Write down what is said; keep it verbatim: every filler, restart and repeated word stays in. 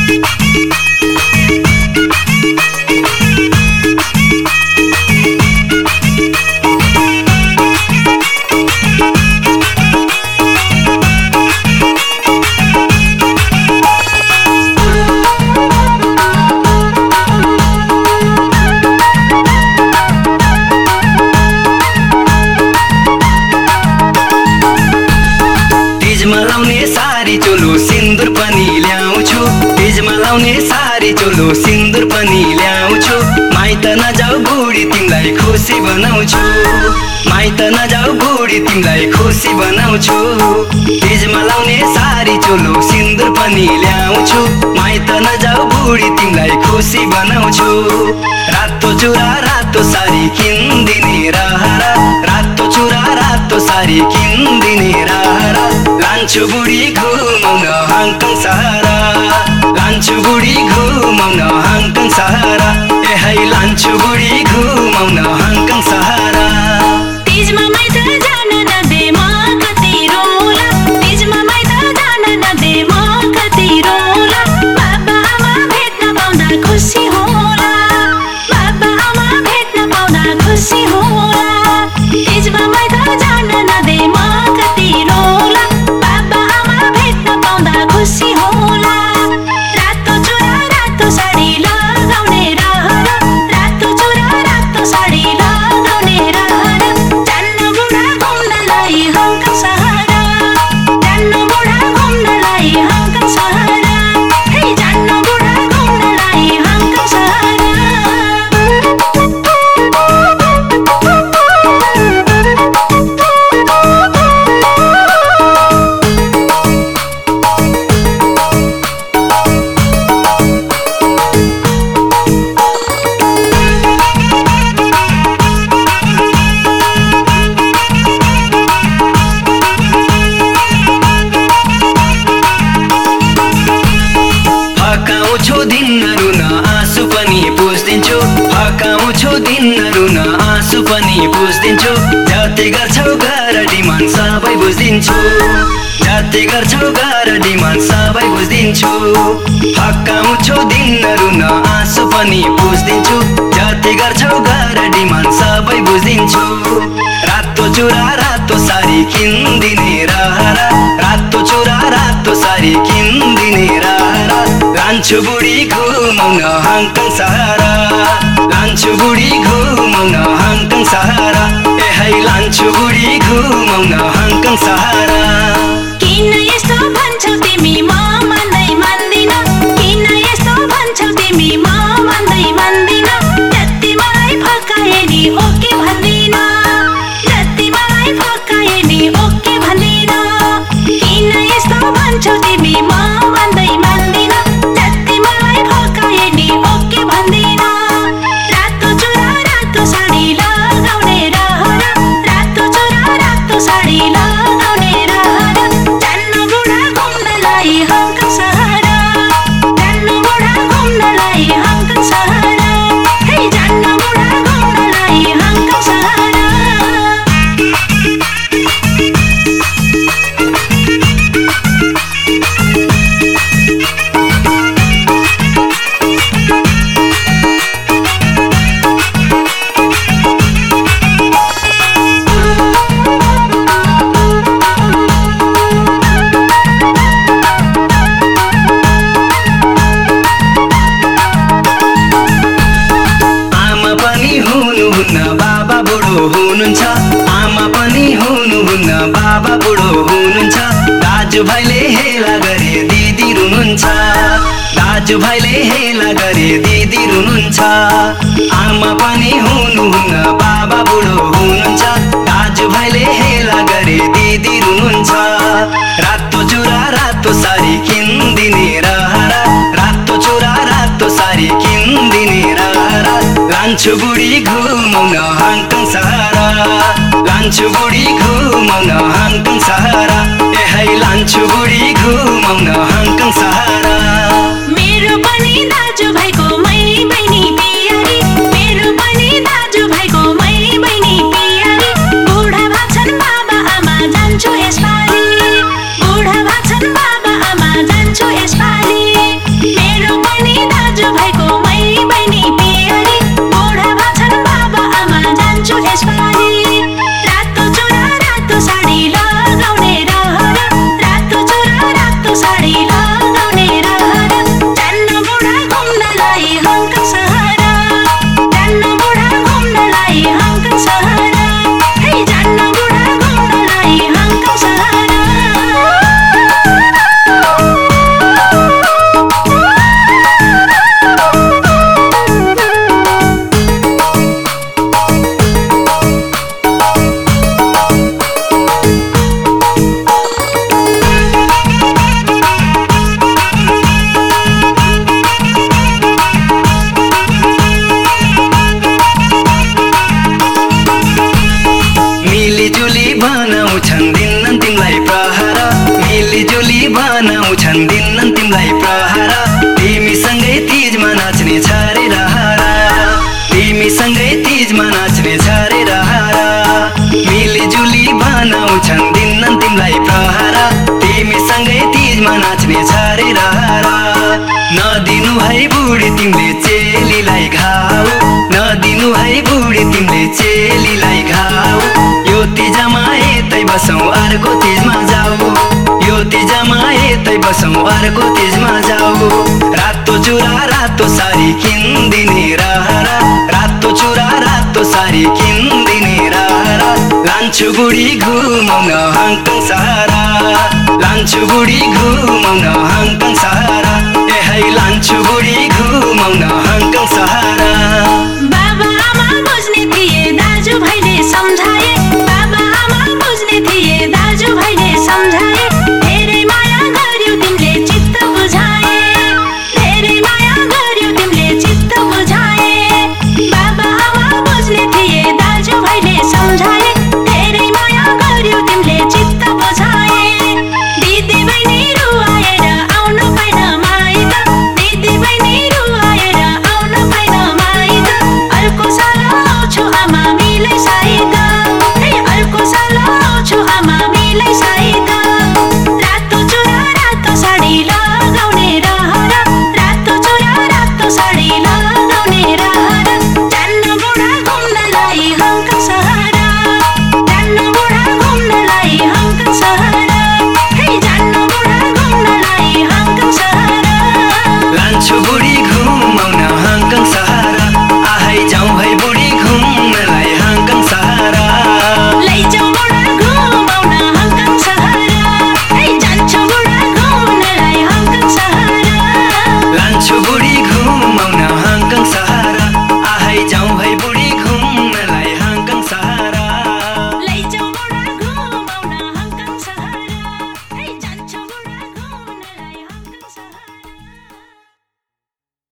सिन्दुर पनि ल्याउँछु तीजमा लाउने सारी चोलो सिन्दुर पनि ल्याउँछु माइत नजाऊ बुढी तिमीलाई खुसी बनाउँछु माइत नजाऊ बुढी तिमीलाई खुसी बनाउँछु तीजमा लाउने सारी चोलो सिन्दुर पनि ल्याउँछु माइत नजाऊ बुढी तिमीलाई खुसी बनाउँछु रातो चुरा रातो सारी किन्दिने रहरा रातो चुरा रातो सारी किन्दिने रहरा लान्छु बुढी घुमाउन हाङकङ सहरा लान्छु बुढी घुमाउन हाङकङ सहरा ए है लान्छु बुढी घुमाउन हाङकङ सहरा तीजमा माइत जान नदे म कति रोला तीजमा माइत जान नदे म कति रोला बाबा आमा भेट्न पाउँदा खुसी होला बाबा आमा भेट्न पाउँदा खुसी होला तीजमा माइत जान नदे म कति रोला बाबा आमा भेट्न पाउँदा खुसी होला रातो चुरा रातो साडी लगाउने रहर रातो चुरा रातो साडी लगाउने रहर जान्नु बुढा घुम्नलाई हाङकङ सहरा जान्नु बुढा घुम्नलाई हाङकङ सहरा हे जान्नु बुढा घुम्नलाई हाङकङ सहरा हकाउँछु दिनहरू न आँसु पनि पुस्दिन्छु हकाउँछु दिनहरू न आँसु पनि पुस्दिन्छु जति गर्छौ गर डिमान्ड सबै बुझ्दिन्छु जति गर्छौ गर डिमान्ड सबै बुझ्दिन्छु हकाउँछु दिनहरू न आँसु पनि पुस्दिन्छु जति गर्छौ गर डिमान्ड सबै बुझ्दिन्छु रातो चुरा रातो सारी किन्दिने रहरा रातो चुरा रातो सारी किन्दिने रहरा लान्छु बुढी घुमाउन हाङकङ सहरा लान्छु बुढी घुमाउन हाङकङ सहरा ए है लान्छु बुढी घुमाउन हाङकङ सहरा किन यस्तो भन्छौ तिमी म मान्दै मान्दिन किन यस्तो भन्छौ तिमी म मान्दै मान्दिन जति मलाई फकाए नि ओके भन्दिन जति मलाई फकाए नि ओके भन्दिन किन यस्तो भन्छौ तिमी म मान्दै मान्दिन जति मलाई फकाए नि ओके भन्दिन रातो चुरा रातो साडी लगाउने रहर रातो चुरा रातो साडी लगाउने रहर जान्नु बुढा घुम्नलाई हाङकङ सहरा जान्नु बुढा घुम्नलाई हाङकङ सहरा हे जान्नु बुढा घुम्नलाई हाङकङ सहरा आमा पनि हुनुहुन्न बाबा बुढो हुनुहुन्छ आमा पनि हुनुहुन्न बाबा बुढो हुनुहुन्छ दाजुभाइले हेला गरे दिदी रुनुहुन्छ दाजुभाइले हेला गरे दिदी रुनुहुन्छ आमा पनि हुनुहुन्न बाबा बुढो हुनुहुन्छ दाजुभाइले हेला गरे दिदी रुनुहुन्छ रातो चुरा रातो सारी किन्दिने रहरा रातो चुरा रातो सारी किन्दिने रहरा लान्छु बुढी घुमाउन हाङकङ सहरा लान्छु बुढी घुमाउन हाङकङ सहरा ए है लान्छु बुढी घुमाउन हाङकङ सहरा मेरो पनि दाजुभाइको मै बहिनी पियारी मेरो पनि दाजुभाइको मै बहिनी पियारी बुढा भाछन् बाबा आमा जान्छु यसपालि बुढा भाछन् बाबा आमा जान्छु यसपालि मेरो तिमीले छाडेर हारा नदिनु है बुढी तिमीले चेलीलाई घाउ नदिनु है बुढी तिमीले चेलीलाई घाउ यो तिजमा यतै बसौँ अर्को तिजमा जाऊ यो तिजमा यतै बसौँ अर्को तिजमा जाऊ रातो चुरा रातो सारी किन्दिने रहरा रातो चुरा रातो सारी किन्दिने रहरा लान्छु बुढी घुमाउन हङकङ सहारा लान्छु बुढी घुमाउन हङकङ सहारा ए है लान्छु बुढी घुमाउन हङकङ सहारा बाबा आमा बुझ्ने थिए दाजु भाइले सम्झाए बाबा आमा बुझ्ने थिए दाजु भाइले सम्झाए धेरै माया गर्यौ तिमीले चित्त बुझाए धेरै माया गर्यौ तिमीले चित्त बुझाए बाबा आमा बुझ्ने थिए दाजु भाइले सम्झाए धेरै माया गर्यौ तिमीले चित्त बुझाए दिदी बहिनी रुवाएर आउनु पाइन माइत दिदी बहिनी रुवाएर आउनु पाइन माइत अर्को साल आउँछु आमा मिलै साइत हे अर्को साल आउँछु आमा मिलै साइत रातो चुरा रातो साडी लगाउने रहर रातो चुरा रातो साडी लगाउने रहर जान्न बुढा घुम्नलाई हङकङ सहारा जान्न बुढा घुम्नलाई हङकङ सहारा हे जान्न बुढा घुम्नलाई हङकङ सहारा लान्छु बुढी